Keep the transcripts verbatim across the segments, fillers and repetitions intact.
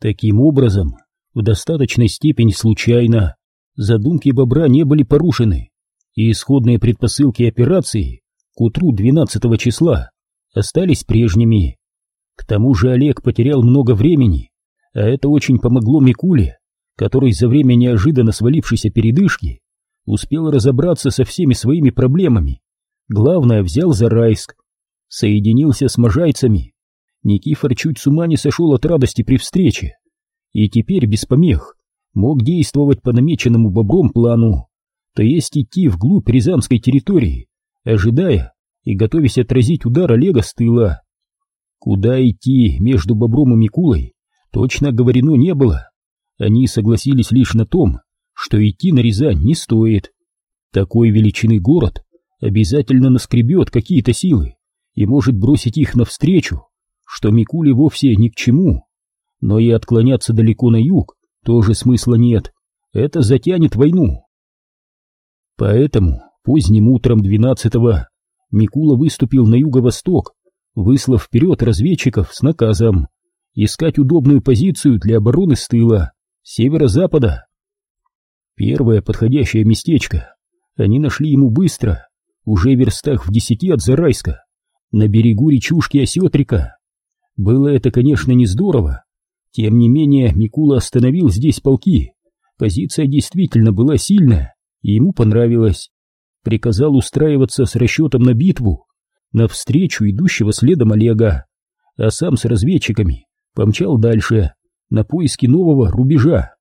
Таким образом, в достаточной степени случайно задумки бобра не были порушены, и исходные предпосылки операции к утру двенадцатого числа остались прежними. К тому же Олег потерял много времени, а это очень помогло Микуле, который за время неожиданно свалившейся передышки успел разобраться со всеми своими проблемами. Главное, взял Зарайск, соединился с можайцами. Никифор чуть с ума не сошел от радости при встрече, и теперь без помех мог действовать по намеченному бобром плану, то есть идти вглубь рязанской территории, ожидая и готовясь отразить удар Олега с тыла. Куда идти между бобром и Микулой точно говорено не было. Они согласились лишь на том, что идти на Рязань не стоит. Такой величины город обязательно наскребет какие-то силы и может бросить их навстречу, что Микуле вовсе ни к чему. Но и отклоняться далеко на юг тоже смысла нет, это затянет войну. Поэтому поздним утром двенадцатого Микула выступил на юго-восток, выслав вперед разведчиков с наказом искать удобную позицию для обороны с тыла, северо-запада. Первое подходящее местечко они нашли ему быстро, уже в верстах в десяти от Зарайска, на берегу речушки Осетрика. Было это, конечно, не здорово, тем не менее Микула остановил здесь полки, позиция действительно была сильная, и ему понравилось. Приказал устраиваться с расчетом на битву, навстречу идущего следом Олега, а сам с разведчиками помчал дальше, на поиски нового рубежа.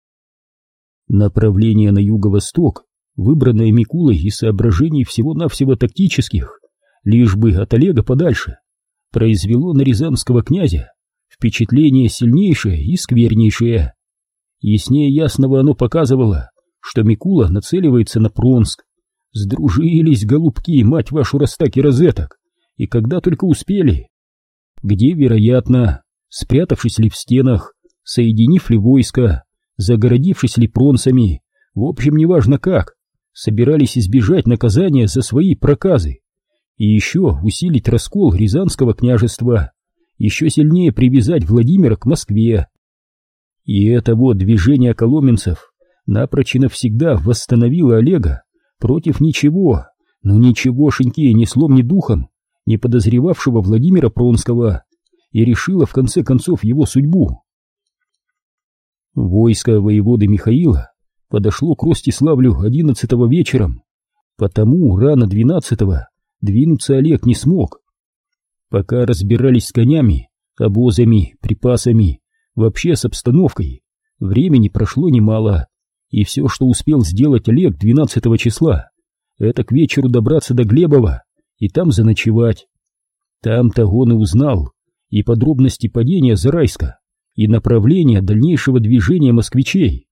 Направление на юго-восток, выбранное Микулой из соображений всего-навсего тактических, лишь бы от Олега подальше, произвело на рязанского князя впечатление сильнейшее и сквернейшее. Яснее ясного оно показывало, что Микула нацеливается на Пронск. Сдружились, голубки, мать вашу, Растак и Розеток, и когда только успели. Где, вероятно, спрятавшись ли в стенах, соединив ли войско, загородившись ли пронцами, в общем, неважно как, собирались избежать наказания за свои проказы и еще усилить раскол Рязанского княжества, еще сильнее привязать Владимира к Москве. И это вот движение коломенцев напрочь и навсегда восстановило Олега против ничего, ну ничегошеньки, ни слом, ни духом, не подозревавшего Владимира Пронского, и решило в конце концов его судьбу. Войско воеводы Михаила подошло к Ростиславлю одиннадцатого вечером, потому рано двенадцатого двинуться Олег не смог. Пока разбирались с конями, обозами, припасами, вообще с обстановкой, времени прошло немало, и все, что успел сделать Олег двенадцатого числа, это к вечеру добраться до Глебова и там заночевать. Там-то он и узнал и подробности падения Зарайска, и направление дальнейшего движения москвичей.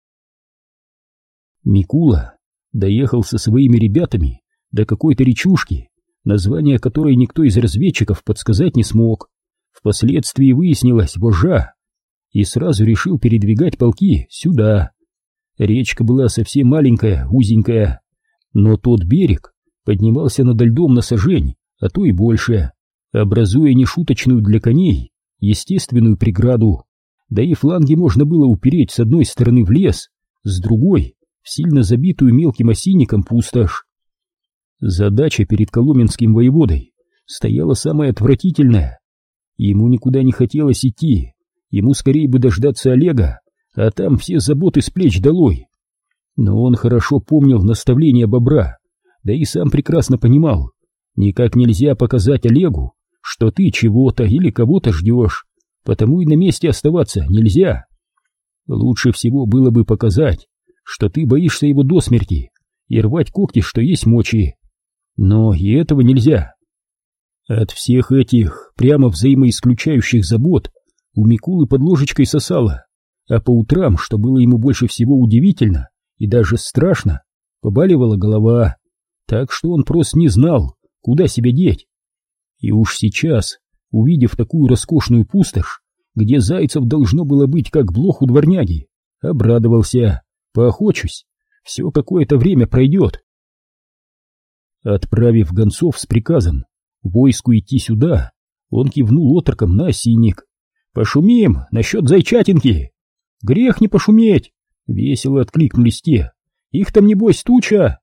Микула доехал со своими ребятами до какой-то речушки, название которой никто из разведчиков подсказать не смог. Впоследствии выяснилось Вожжа, и сразу решил передвигать полки сюда. Речка была совсем маленькая, узенькая, но тот берег поднимался над льдом на сажень, а то и больше, образуя нешуточную для коней естественную преграду, да и фланги можно было упереть с одной стороны в лес, с другой — в сильно забитую мелким осинником пустошь. Задача перед коломенским воеводой стояла самая отвратительная. Ему никуда не хотелось идти, ему скорее бы дождаться Олега, а там все заботы с плеч долой. Но он хорошо помнил наставления бобра, да и сам прекрасно понимал, никак нельзя показать Олегу, что ты чего-то или кого-то ждешь, потому и на месте оставаться нельзя. Лучше всего было бы показать, что ты боишься его до смерти, и рвать когти, что есть мочи. Но и этого нельзя. От всех этих прямо взаимоисключающих забот у Микулы под ложечкой сосало, а по утрам, что было ему больше всего удивительно и даже страшно, побаливала голова, так что он просто не знал, куда себя деть. И уж сейчас, увидев такую роскошную пустошь, где зайцев должно было быть как блох у дворняги, обрадовался: поохочусь, все какое-то время пройдет. Отправив гонцов с приказом войску идти сюда, он кивнул отроком на осинник, Пошумим насчет зайчатинки. Грех не пошуметь, весело откликнулись те. Их там небось туча.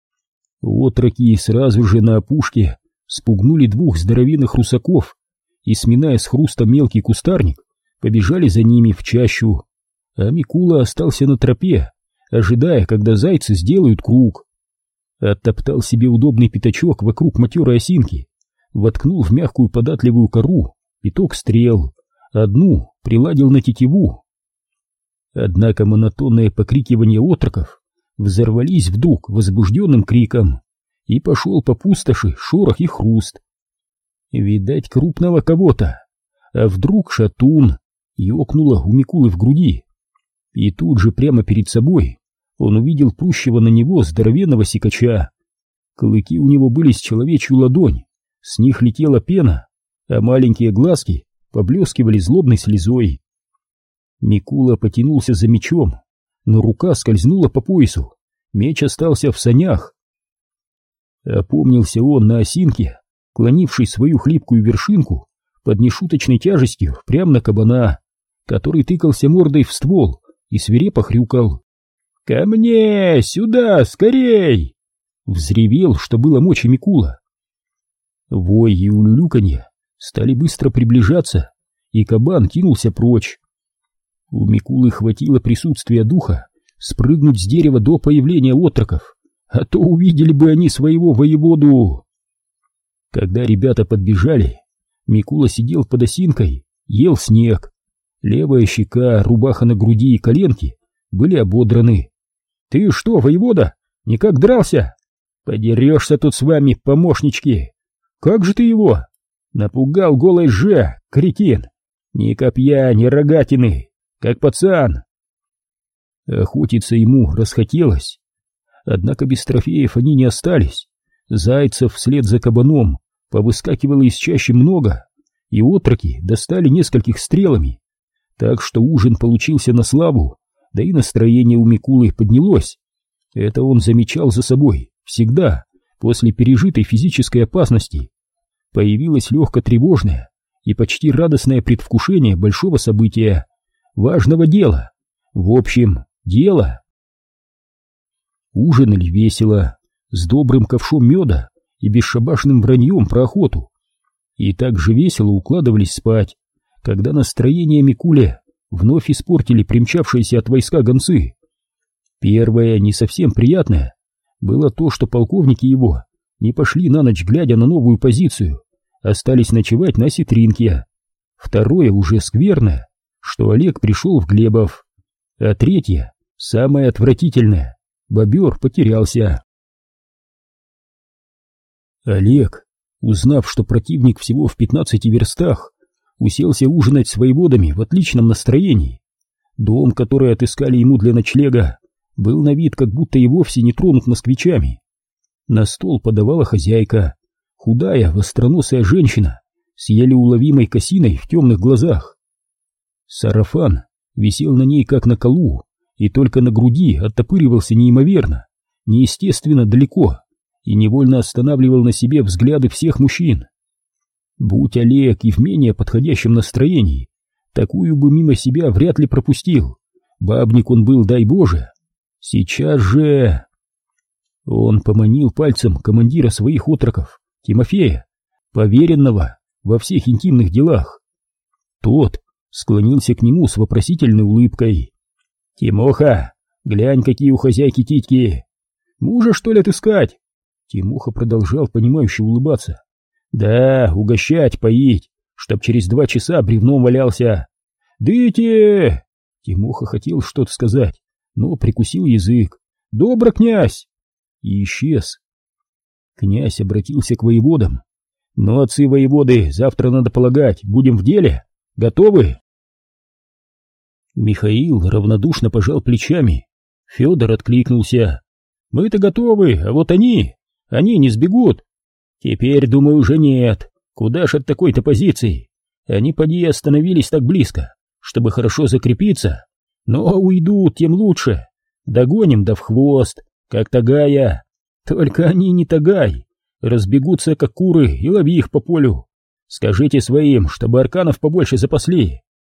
Отроки сразу же на опушке спугнули двух здоровенных русаков и, сминая с хрустом мелкий кустарник, побежали за ними в чащу, а Микула остался на тропе, ожидая, когда зайцы сделают круг. Оттоптал себе удобный пятачок вокруг матерой осинки, воткнул в мягкую податливую кору пяток стрел, одну приладил на тетиву. Однако монотонное покрикивание отроков взорвались вдруг возбужденным криком, и пошел по пустоши шорох и хруст. Видать, крупного кого-то, а вдруг шатун, ёкнуло у Микулы в груди. И тут же прямо перед собой он увидел прущего на него здоровенного сикача. Клыки у него были с человечью ладонь, с них летела пена, а маленькие глазки поблескивали злобной слезой. Микула потянулся за мечом, но рука скользнула по поясу, меч остался в санях. Опомнился он на осинке, клонивший свою хлипкую вершинку под нешуточной тяжестью прямо на кабана, который тыкался мордой в ствол и свирепо хрюкал. «Ко мне! Сюда! Скорей!» Взревел, что было мочи Микула. Вой и улюлюканье стали быстро приближаться, и кабан кинулся прочь. У Микулы хватило присутствия духа спрыгнуть с дерева до появления отроков, а то увидели бы они своего воеводу. Когда ребята подбежали, Микула сидел под осинкой, ел снег. Левая щека, рубаха на груди и коленки были ободраны. «Ты что, воевода, никак дрался? Подерешься тут с вами, помощнички! Как же ты его? Напугал голой же, кретин! Ни копья, ни рогатины, как пацан!» Охотиться ему расхотелось. Однако без трофеев они не остались. Зайцев вслед за кабаном повыскакивало из чащи много, и отроки достали нескольких стрелами, так что ужин получился на славу, да и настроение у Микулы поднялось. Это он замечал за собой всегда после пережитой физической опасности. Появилось легко тревожное и почти радостное предвкушение большого события, важного дела, в общем, дела. Ужинали весело, с добрым ковшом меда и бесшабашным враньем про охоту. И так же весело укладывались спать, когда настроение Микуле вновь испортили примчавшиеся от войска гонцы. Первое, не совсем приятное, было то, что полковники его не пошли на ночь, глядя на новую позицию, остались ночевать на Ситринке. Второе, уже скверное, что Олег пришел в Глебов. А третье, самое отвратительное, бобер потерялся. Олег, узнав, что противник всего в пятнадцати верстах, уселся ужинать с воеводами в отличном настроении. Дом, который отыскали ему для ночлега, был на вид, как будто и вовсе не тронут москвичами. На стол подавала хозяйка, худая, востроносая женщина с еле уловимой косиной в темных глазах. Сарафан висел на ней как на колу, и только на груди оттопыривался неимоверно, неестественно далеко, и невольно останавливал на себе взгляды всех мужчин. Будь Олег и в менее подходящем настроении, такую бы мимо себя вряд ли пропустил. Бабник он был, дай Боже. Сейчас же... Он поманил пальцем командира своих отроков, Тимофея, поверенного во всех интимных делах. Тот склонился к нему с вопросительной улыбкой. «Тимоха, глянь, какие у хозяйки титьки! Мужа, что ли, отыскать?» Тимоха продолжал понимающе улыбаться. «Да, угощать, поить, чтоб через два часа бревном валялся. Дыте!» Тимоха хотел что-то сказать, но прикусил язык. «Добро, князь!» И исчез. Князь обратился к воеводам. «Ну, отцы воеводы, завтра, надо полагать, будем в деле? Готовы?» Михаил равнодушно пожал плечами. Федор откликнулся. «Мы-то готовы, а вот они, они не сбегут. Теперь, думаю, уже нет. Куда ж от такой-то позиции? Они поди остановились так близко, чтобы хорошо закрепиться. Но уйдут, тем лучше. Догоним да в хвост, как тагая. Только они не тагай. Разбегутся, как куры, и лови их по полю. Скажите своим, чтобы арканов побольше запасли.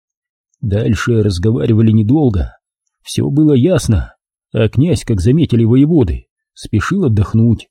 Дальше разговаривали недолго. Все было ясно, а князь, как заметили воеводы, спешил отдохнуть.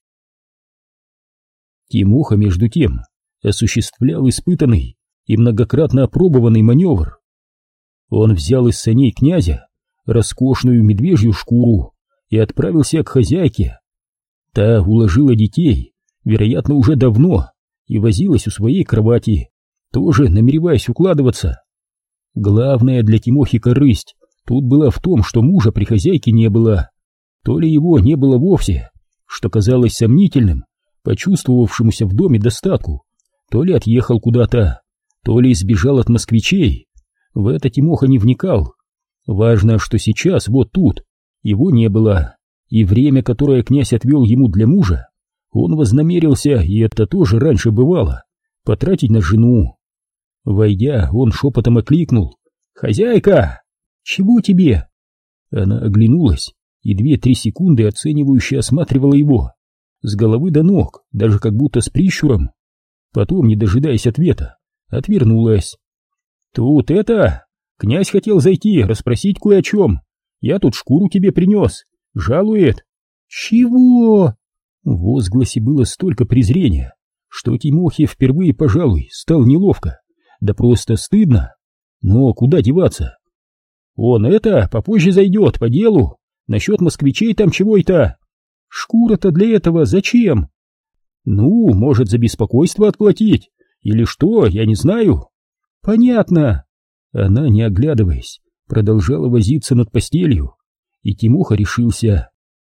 Тимоха, между тем, осуществлял испытанный и многократно опробованный маневр. Он взял из саней князя роскошную медвежью шкуру и отправился к хозяйке. Та уложила детей, вероятно, уже давно, и возилась у своей кровати, тоже намереваясь укладываться. Главное для Тимохи корысть тут была в том, что мужа при хозяйке не было. То ли его не было вовсе, что казалось сомнительным, почувствовавшемуся в доме достатку, то ли отъехал куда-то, то ли сбежал от москвичей. В это Тимоха не вникал. Важно, что сейчас, вот тут, его не было, и время, которое князь отвел ему для мужа, он вознамерился, и это тоже раньше бывало, потратить на жену. Войдя, он шепотом окликнул: «Хозяйка! Чего тебе?» Она оглянулась и две-три секунды оценивающе осматривала его, с головы до ног, даже как будто с прищуром. Потом, не дожидаясь ответа, отвернулась. «Тут это... Князь хотел зайти, расспросить кое о чем. Я тут шкуру тебе принес. Жалует». «Чего?» В возгласе было столько презрения, что Тимохе впервые, пожалуй, стало неловко, да просто стыдно. Но куда деваться? «Он это, попозже зайдет, по делу. Насчет москвичей там чего-то. Шкура-то для этого зачем? Ну, может, за беспокойство отплатить. Или что, я не знаю». «Понятно». Она, не оглядываясь, продолжала возиться над постелью, и Тимоха решился.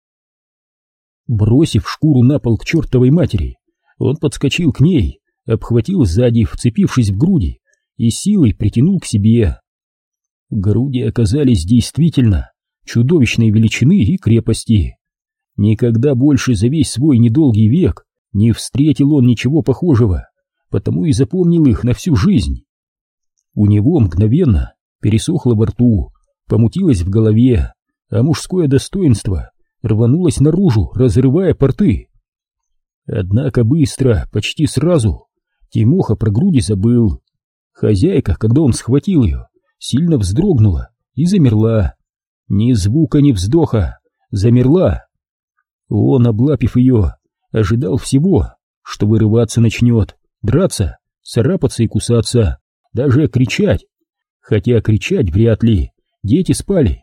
Бросив шкуру на пол к чертовой матери, он подскочил к ней, обхватил сзади, вцепившись в груди, и силой притянул к себе. Груди оказались действительно чудовищной величины и крепости. Никогда больше за весь свой недолгий век не встретил он ничего похожего, потому и запомнил их на всю жизнь. У него мгновенно пересохло во рту, помутилось в голове, а мужское достоинство рванулось наружу, разрывая порты. Однако быстро, почти сразу, Тимоха про груди забыл. Хозяйка, когда он схватил ее, сильно вздрогнула и замерла. Ни звука, ни вздоха, замерла. Он, облапив ее, ожидал всего, что вырываться начнет, драться, царапаться и кусаться, даже кричать. Хотя кричать вряд ли, дети спали.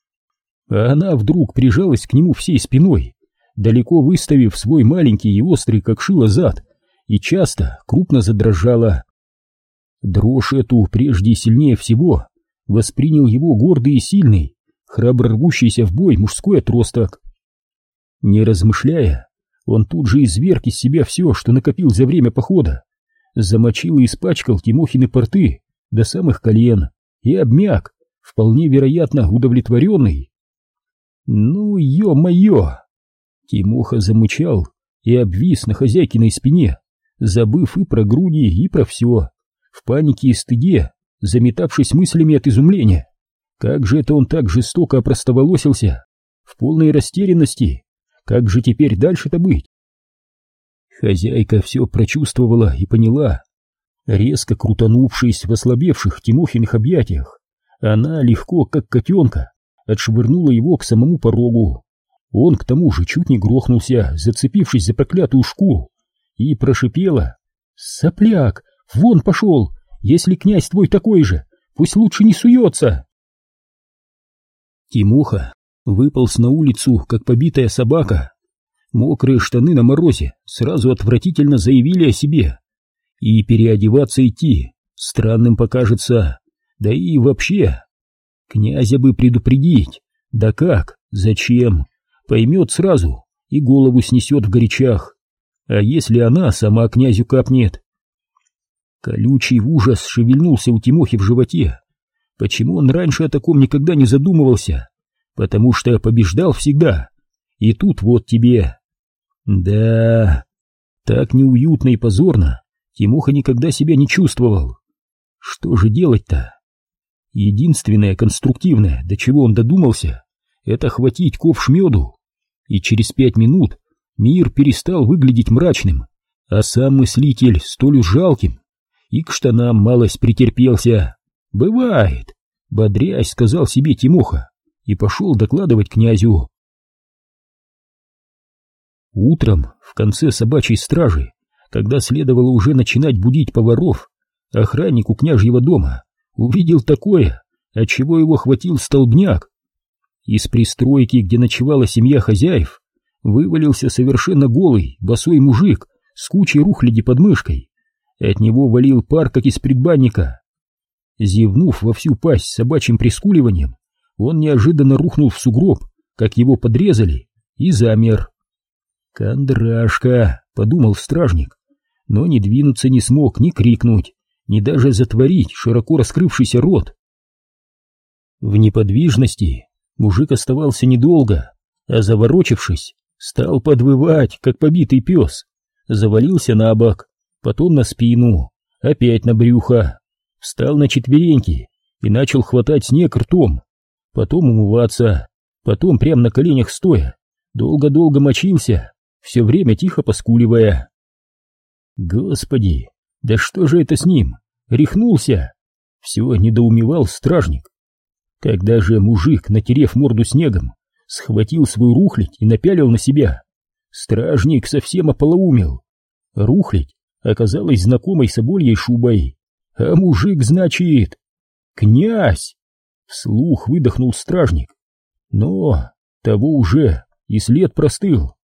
А она вдруг прижалась к нему всей спиной, далеко выставив свой маленький и острый, как шило, зад, и часто, крупно задрожала. Дрожь эту прежде и сильнее всего воспринял его гордый и сильный, храбро рвущийся в бой мужской отросток. Не размышляя, он тут же изверг из себя все, что накопил за время похода, замочил и испачкал Тимохины порты до самых колен и обмяк, вполне вероятно удовлетворенный. «Ну, ё-моё!» Тимоха замычал и обвис на хозяйкиной спине, забыв и про груди, и про все, в панике и стыде, заметавшись мыслями от изумления. Как же это он так жестоко опростоволосился, в полной растерянности? Как же теперь дальше-то быть? Хозяйка все прочувствовала и поняла. Резко крутанувшись в ослабевших Тимохиных объятиях, она легко, как котенка, отшвырнула его к самому порогу. Он к тому же чуть не грохнулся, зацепившись за проклятую шкуру, и прошипела: «Сопляк, вон пошел! Если князь твой такой же, пусть лучше не суется!» Тимоха выполз на улицу, как побитая собака. Мокрые штаны на морозе сразу отвратительно заявили о себе. И переодеваться идти странным покажется, да и вообще. Князя бы предупредить, да как, зачем, поймет сразу и голову снесет в горячах. А если она сама князю капнет? Колючий ужас шевельнулся у Тимохи в животе. Почему он раньше о таком никогда не задумывался? Потому что побеждал всегда. И тут вот тебе. Да, так неуютно и позорно Тимоха никогда себя не чувствовал. Что же делать-то? Единственное конструктивное, до чего он додумался, это хватить ковш меду. И через пять минут мир перестал выглядеть мрачным, а сам мыслитель столь уж жалким. И к штанам малость претерпелся. Бывает. бодрясь, сказал себе Тимоха и пошел докладывать князю. Утром, в конце собачьей стражи, когда следовало уже начинать будить поваров, охранник у княжьего дома увидел такое, отчего его хватил столбняк. Из пристройки, где ночевала семья хозяев, вывалился совершенно голый, босой мужик с кучей рухляди под мышкой. От него валил пар, как из предбанника. Зевнув во всю пасть собачьим прискуливанием, он неожиданно рухнул в сугроб, как его подрезали, и замер. «Кондрашка», — подумал стражник, но ни двинуться не смог, ни крикнуть, ни даже затворить широко раскрывшийся рот. В неподвижности мужик оставался недолго, а заворочившись, стал подвывать, как побитый пес, завалился на бок, потом на спину, опять на брюхо, встал на четвереньки и начал хватать снег ртом, потом умываться, потом прямо на коленях стоя, долго-долго мочился, все время тихо поскуливая. Господи, да что же это с ним? Рехнулся? Все недоумевал стражник. Когда же мужик, натерев морду снегом, схватил свою рухлядь и напялил на себя, стражник совсем ополоумел. Рухлядь оказалась знакомой собольей шубой, а мужик, значит, князь! Вслух выдохнул стражник, но того уже и след простыл.